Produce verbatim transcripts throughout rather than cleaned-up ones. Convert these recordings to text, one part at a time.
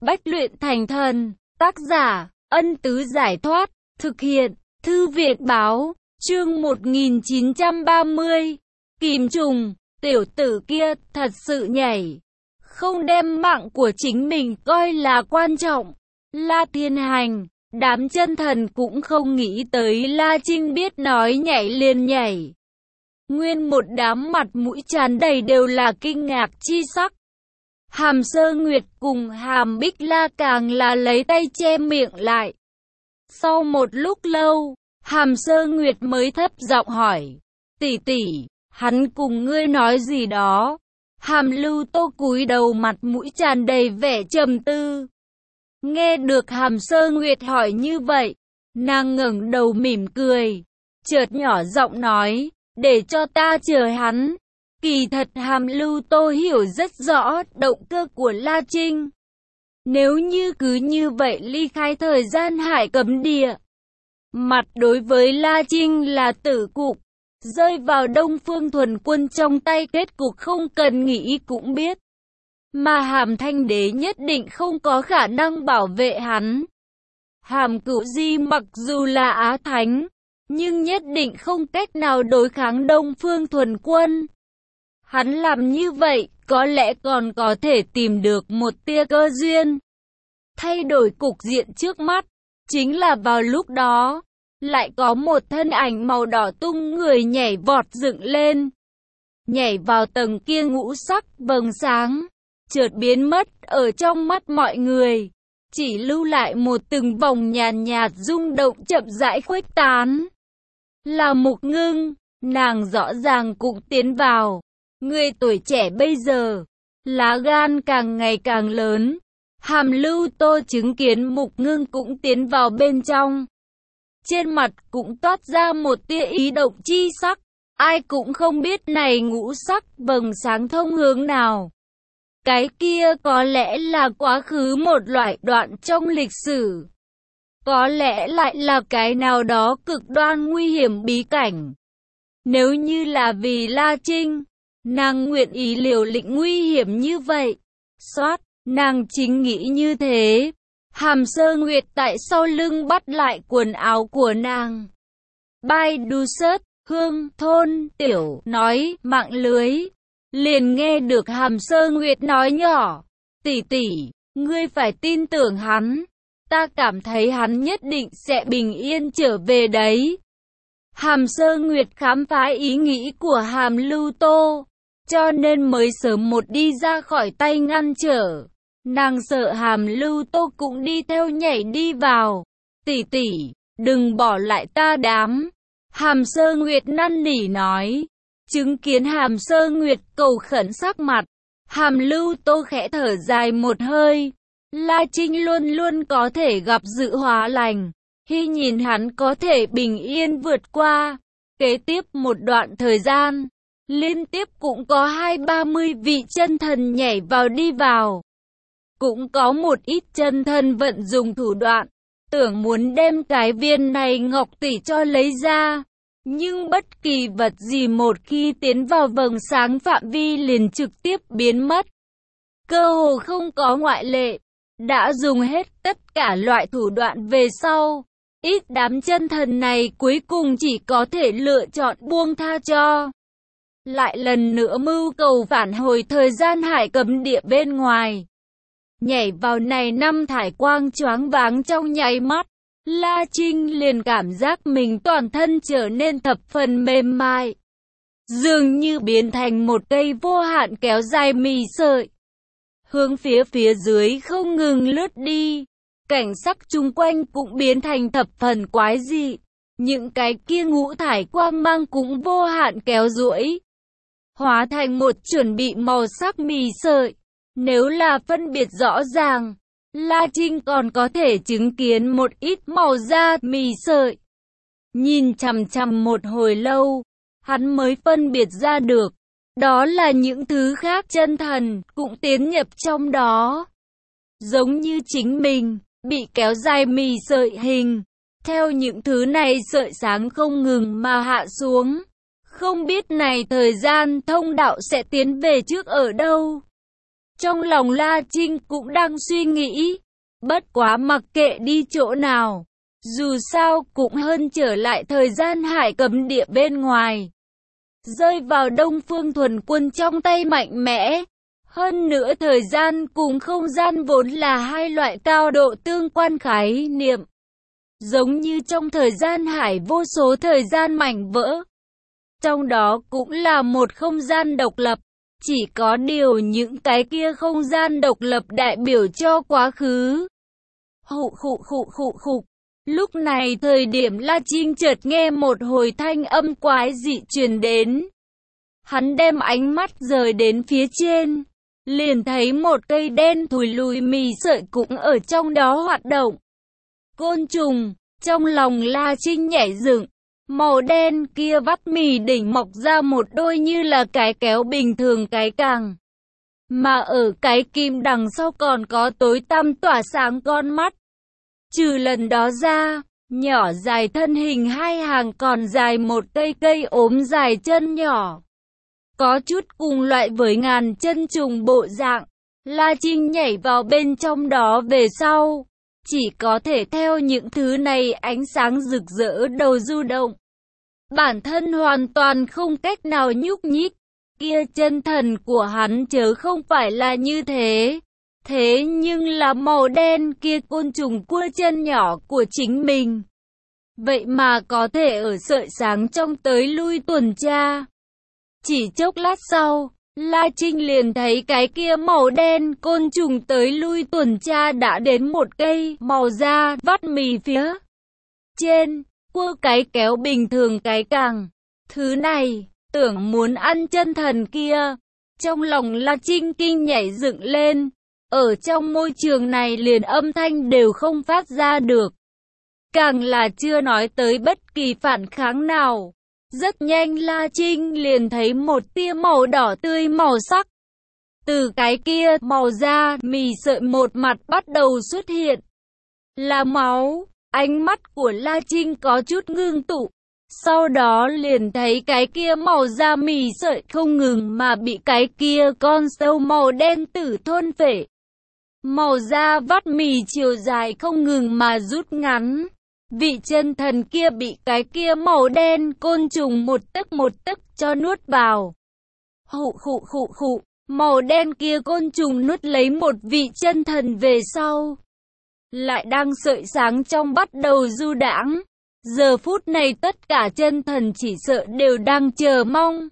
Bách luyện thành thần, tác giả, Ân Tứ Giải Thoát, thực hiện, Thư viện Báo, chương một nghìn chín trăm ba mươi. Kìm trùng, tiểu tử kia thật sự nhảy, không đem mạng của chính mình coi là quan trọng. La Thiên Hành, đám chân thần cũng không nghĩ tới La Trinh biết nói nhảy liền nhảy. Nguyên một đám mặt mũi tràn đầy đều là kinh ngạc chi sắc. Hàm Sơ Nguyệt cùng Hàm Bích La càng là lấy tay che miệng lại. Sau một lúc lâu, Hàm Sơ Nguyệt mới thấp giọng hỏi, tỷ tỷ, hắn cùng ngươi nói gì đó? Hàm Lưu Tô cúi đầu mặt mũi tràn đầy vẻ trầm tư. Nghe được Hàm Sơ Nguyệt hỏi như vậy, nàng ngẩng đầu mỉm cười, chợt nhỏ giọng nói, để cho ta chờ hắn. Kỳ thật Hàm Lưu Tô hiểu rất rõ động cơ của La Trinh. Nếu như cứ như vậy ly khai thời gian hải cấm địa, mặt đối với La Trinh là tử cục, rơi vào Đông Phương Thuần Quân trong tay kết cục không cần nghĩ cũng biết. Mà Hàm Thanh Đế nhất định không có khả năng bảo vệ hắn. Hàm Cửu Di mặc dù là Á Thánh, nhưng nhất định không cách nào đối kháng Đông Phương Thuần Quân. Hắn làm như vậy, có lẽ còn có thể tìm được một tia cơ duyên. Thay đổi cục diện trước mắt, chính là vào lúc đó, lại có một thân ảnh màu đỏ tung người nhảy vọt dựng lên. Nhảy vào tầng kia ngũ sắc vầng sáng, chợt biến mất ở trong mắt mọi người. Chỉ lưu lại một từng vòng nhàn nhạt rung động chậm rãi khuếch tán. Là Mục Ngưng, nàng rõ ràng cũng tiến vào. Người tuổi trẻ bây giờ, lá gan càng ngày càng lớn. Hàm Lưu Tô chứng kiến Mục Ngưng cũng tiến vào bên trong. Trên mặt cũng toát ra một tia ý động chi sắc. Ai cũng không biết này ngũ sắc vầng sáng thông hướng nào. Cái kia có lẽ là quá khứ một loại đoạn trong lịch sử. Có lẽ lại là cái nào đó cực đoan nguy hiểm bí cảnh. Nếu như là vì La Trinh, nàng nguyện ý liều lĩnh nguy hiểm như vậy. Xoát, nàng chính nghĩ như thế. Hàm Sơ Nguyệt tại sau lưng bắt lại quần áo của nàng. Bai đu sớt, hương, thôn, tiểu, nói, mạng lưới. Liền nghe được Hàm Sơ Nguyệt nói nhỏ, tỷ tỷ, ngươi phải tin tưởng hắn. Ta cảm thấy hắn nhất định sẽ bình yên trở về đấy. Hàm Sơ Nguyệt khám phá ý nghĩ của Hàm Lưu Tô, cho nên mới sớm một đi ra khỏi tay ngăn trở. Nàng sợ Hàm Lưu Tô cũng đi theo nhảy đi vào. Tỷ tỷ, đừng bỏ lại ta đám. Hàm Sơ Nguyệt năn nỉ nói. Chứng kiến Hàm Sơ Nguyệt cầu khẩn sắc mặt, Hàm Lưu Tô khẽ thở dài một hơi. La Trinh luôn luôn có thể gặp dự hóa lành, hy nhìn hắn có thể bình yên vượt qua. Kế tiếp một đoạn thời gian, liên tiếp cũng có hai ba mươi vị chân thần nhảy vào đi vào. Cũng có một ít chân thần vận dùng thủ đoạn, tưởng muốn đem cái viên này ngọc tỷ cho lấy ra. Nhưng bất kỳ vật gì một khi tiến vào vầng sáng phạm vi liền trực tiếp biến mất. Cơ hồ không có ngoại lệ. Đã dùng hết tất cả loại thủ đoạn về sau. Ít đám chân thần này cuối cùng chỉ có thể lựa chọn buông tha cho. Lại lần nữa mưu cầu phản hồi thời gian hải cấm địa bên ngoài. Nhảy vào này năm thải quang choáng váng trong nháy mắt. La Trinh liền cảm giác mình toàn thân trở nên thập phần mềm mại. Dường như biến thành một cây vô hạn kéo dài mì sợi. Hướng phía phía dưới không ngừng lướt đi. Cảnh sắc chung quanh cũng biến thành thập phần quái dị. Những cái kia ngũ thải quang mang cũng vô hạn kéo duỗi, hóa thành một chuẩn bị màu sắc mì sợi. Nếu là phân biệt rõ ràng, La Trinh còn có thể chứng kiến một ít màu da mì sợi. Nhìn chằm chằm một hồi lâu, hắn mới phân biệt ra được. Đó là những thứ khác chân thần cũng tiến nhập trong đó. Giống như chính mình, bị kéo dài mì sợi hình. Theo những thứ này sợi sáng không ngừng mà hạ xuống. Không biết này thời gian thông đạo sẽ tiến về trước ở đâu. Trong lòng La Trinh cũng đang suy nghĩ, bất quá mặc kệ đi chỗ nào, dù sao cũng hơn trở lại thời gian hải cấm địa bên ngoài. Rơi vào Đông Phương Thuần Quân trong tay mạnh mẽ. Hơn nữa thời gian cùng không gian vốn là hai loại cao độ tương quan khái niệm. Giống như trong thời gian hải vô số thời gian mảnh vỡ. Trong đó cũng là một không gian độc lập. Chỉ có điều những cái kia không gian độc lập đại biểu cho quá khứ. Khụ khụ khụ khụ khụ. Lúc này thời điểm La Trinh chợt nghe một hồi thanh âm quái dị truyền đến. Hắn đem ánh mắt rời đến phía trên. Liền thấy một cây đen thùi lùi mì sợi cũng ở trong đó hoạt động. Côn trùng, trong lòng La Trinh nhảy dựng. Màu đen kia vắt mì đỉnh mọc ra một đôi như là cái kéo bình thường cái càng. Mà ở cái kim đằng sau còn có tối tăm tỏa sáng con mắt. Trừ lần đó ra, nhỏ dài thân hình hai hàng còn dài một cây cây ốm dài chân nhỏ. Có chút cùng loại với ngàn chân trùng bộ dạng. La Trinh nhảy vào bên trong đó về sau. Chỉ có thể theo những thứ này ánh sáng rực rỡ đầu du động. Bản thân hoàn toàn không cách nào nhúc nhích. Kia chân thần của hắn chớ không phải là như thế. Thế nhưng là màu đen kia côn trùng cua chân nhỏ của chính mình. Vậy mà có thể ở sợi sáng trong tới lui tuần tra. Chỉ chốc lát sau, La Trinh liền thấy cái kia màu đen côn trùng tới lui tuần tra đã đến một cây màu da vắt mì phía trên, cua cái kéo bình thường cái càng. Thứ này, tưởng muốn ăn chân thần kia. Trong lòng La Trinh kinh nhảy dựng lên. Ở trong môi trường này liền âm thanh đều không phát ra được. Càng là chưa nói tới bất kỳ phản kháng nào. Rất nhanh La Trinh liền thấy một tia màu đỏ tươi màu sắc. Từ cái kia màu da mì sợi một mặt bắt đầu xuất hiện. Là máu. Ánh mắt của La Trinh có chút ngưng tụ. Sau đó liền thấy cái kia màu da mì sợi không ngừng mà bị cái kia con sâu màu đen tử thôn phệ. Màu da vắt mì chiều dài không ngừng mà rút ngắn. Vị chân thần kia bị cái kia màu đen côn trùng một tấc một tấc cho nuốt vào. Khụ khụ khụ khụ, màu đen kia côn trùng nuốt lấy một vị chân thần về sau. Lại đang sợi sáng trong bắt đầu du đãng. Giờ phút này tất cả chân thần chỉ sợ đều đang chờ mong.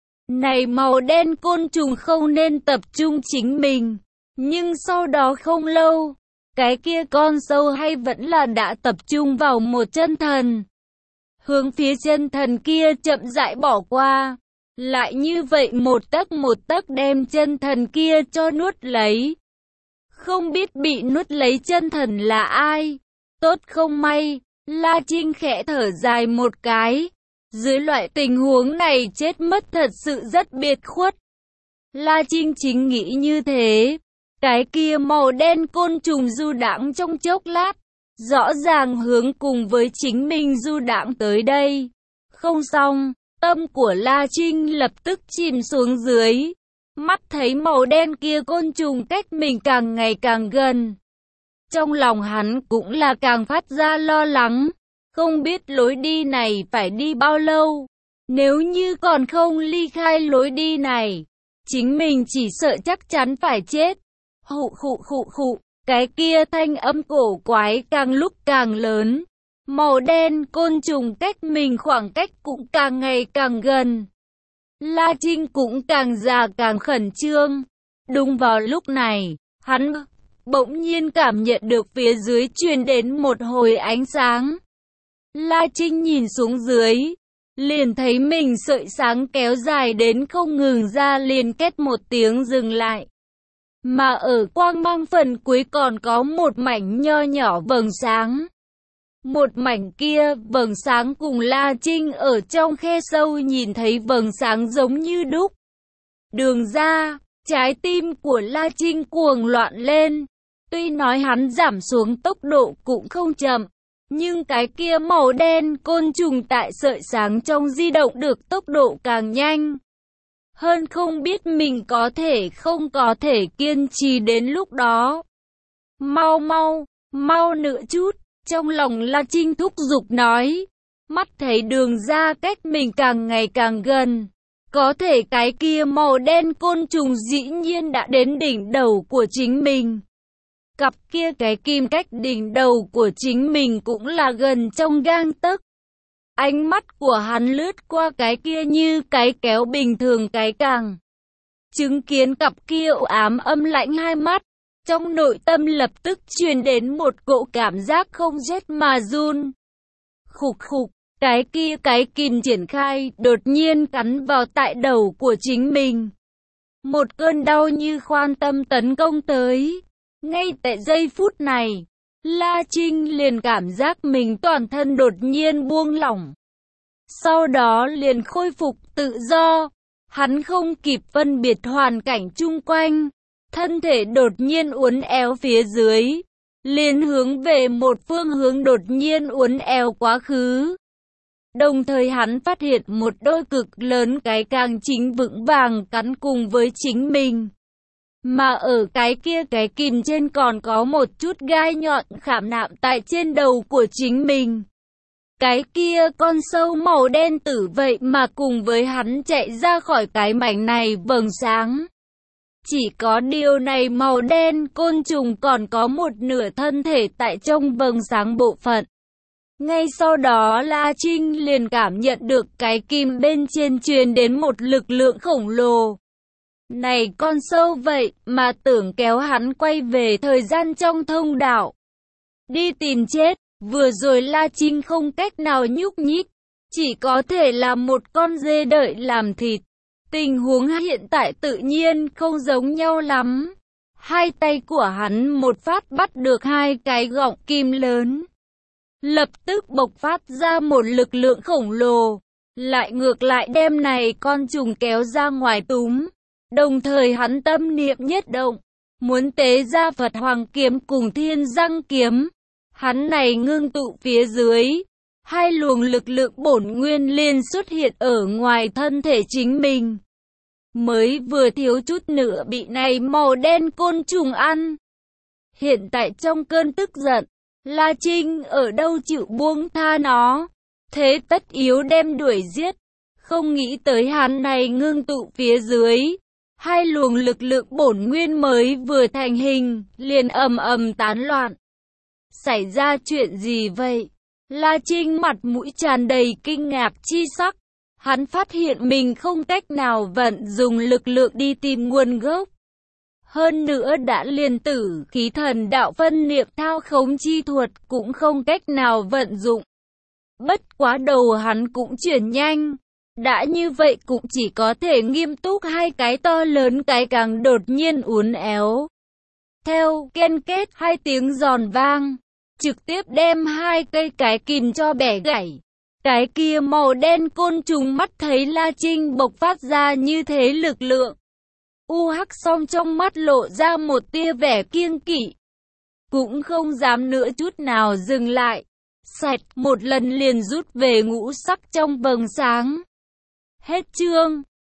Này màu đen côn trùng không nên tập trung chính mình. Nhưng sau đó không lâu, cái kia con sâu hay vẫn là đã tập trung vào một chân thần. Hướng phía chân thần kia chậm rãi bỏ qua. Lại như vậy một tấc một tấc đem chân thần kia cho nuốt lấy. Không biết bị nuốt lấy chân thần là ai. Tốt không may, La Trinh khẽ thở dài một cái. Dưới loại tình huống này chết mất thật sự rất biệt khuất. La Trinh chính nghĩ như thế. Cái kia màu đen côn trùng du đãng trong chốc lát, rõ ràng hướng cùng với chính mình du đãng tới đây. Không xong, tâm của La Trinh lập tức chìm xuống dưới. Mắt thấy màu đen kia côn trùng cách mình càng ngày càng gần. Trong lòng hắn cũng là càng phát ra lo lắng. Không biết lối đi này phải đi bao lâu. Nếu như còn không ly khai lối đi này, chính mình chỉ sợ chắc chắn phải chết. Khụ khụ khụ khụ, cái kia thanh âm cổ quái càng lúc càng lớn. Màu đen côn trùng cách mình khoảng cách cũng càng ngày càng gần. La Trinh cũng càng già càng khẩn trương. Đúng vào lúc này, hắn bỗng nhiên cảm nhận được phía dưới truyền đến một hồi ánh sáng. La Trinh nhìn xuống dưới, liền thấy mình sợi sáng kéo dài đến không ngừng ra liền kết một tiếng dừng lại. Mà ở quang mang phần cuối còn có một mảnh nho nhỏ vầng sáng. Một mảnh kia vầng sáng cùng La Trinh ở trong khe sâu nhìn thấy vầng sáng giống như đúc. Đường ra, trái tim của La Trinh cuồng loạn lên. Tuy nói hắn giảm xuống tốc độ cũng không chậm, nhưng cái kia màu đen côn trùng tại sợi sáng trong di động được tốc độ càng nhanh. hơn không biết mình có thể không có thể kiên trì đến lúc đó. Mau mau, mau nữa chút, trong lòng La Trinh thúc giục nói. Mắt thấy đường ra cách mình càng ngày càng gần. Có thể cái kia màu đen côn trùng dĩ nhiên đã đến đỉnh đầu của chính mình. Cặp kia cái kim cách đỉnh đầu của chính mình cũng là gần trong gang tấc. Ánh mắt của hắn lướt qua cái kia như cái kéo bình thường cái càng. Chứng kiến cặp kia u ám âm lãnh hai mắt. Trong nội tâm lập tức truyền đến một cỗ cảm giác không rét mà run. Khục khục, cái kia cái kìm triển khai đột nhiên cắn vào tại đầu của chính mình. Một cơn đau như khoan tâm tấn công tới. Ngay tại giây phút này, La Trinh liền cảm giác mình toàn thân đột nhiên buông lỏng. Sau đó liền khôi phục tự do. Hắn không kịp phân biệt hoàn cảnh chung quanh. Thân thể đột nhiên uốn éo phía dưới. Liền hướng về một phương hướng đột nhiên uốn éo quá khứ. Đồng thời hắn phát hiện một đôi cực lớn cái càng chính vững vàng cắn cùng với chính mình. Mà ở cái kia cái kìm trên còn có một chút gai nhọn khảm nạm tại trên đầu của chính mình. Cái kia con sâu màu đen tử vậy mà cùng với hắn chạy ra khỏi cái mảnh này vầng sáng. Chỉ có điều này màu đen côn trùng còn có một nửa thân thể tại trong vầng sáng bộ phận. Ngay sau đó La Trinh liền cảm nhận được cái kim bên trên truyền đến một lực lượng khổng lồ. Này con sâu vậy mà tưởng kéo hắn quay về thời gian trong thông đạo. Đi tìm chết, vừa rồi La Trinh không cách nào nhúc nhích, chỉ có thể là một con dê đợi làm thịt. Tình huống hiện tại tự nhiên không giống nhau lắm. Hai tay của hắn một phát bắt được hai cái gọng kim lớn. Lập tức bộc phát ra một lực lượng khổng lồ. Lại ngược lại đem này con trùng kéo ra ngoài túm. Đồng thời hắn tâm niệm nhất động. Muốn tế ra Phật Hoàng Kiếm cùng Thiên Răng Kiếm. Hắn này ngưng tụ phía dưới. Hai luồng lực lượng bổn nguyên liên xuất hiện ở ngoài thân thể chính mình. Mới vừa thiếu chút nữa bị này màu đen côn trùng ăn. Hiện tại trong cơn tức giận, La Trinh ở đâu chịu buông tha nó. Thế tất yếu đem đuổi giết. Không nghĩ tới hắn này ngưng tụ phía dưới. Hai luồng lực lượng bổn nguyên mới vừa thành hình, liền ầm ầm tán loạn. Xảy ra chuyện gì vậy? La Trinh mặt mũi tràn đầy kinh ngạc chi sắc. Hắn phát hiện mình không cách nào vận dùng lực lượng đi tìm nguồn gốc. Hơn nữa đã liền tử khí thần đạo phân niệm thao khống chi thuật cũng không cách nào vận dụng. Bất quá đầu hắn cũng chuyển nhanh. Đã như vậy cũng chỉ có thể nghiêm túc hai cái to lớn cái càng đột nhiên uốn éo. Theo ken kết hai tiếng giòn vang, trực tiếp đem hai cây cái kìm cho bẻ gãy. Cái kia màu đen côn trùng mắt thấy La Trinh bộc phát ra như thế lực lượng. U hắc song trong mắt lộ ra một tia vẻ kiêng kỵ. Cũng không dám nữa chút nào dừng lại. Sạch một lần liền rút về ngũ sắc trong vầng sáng. Hết chương.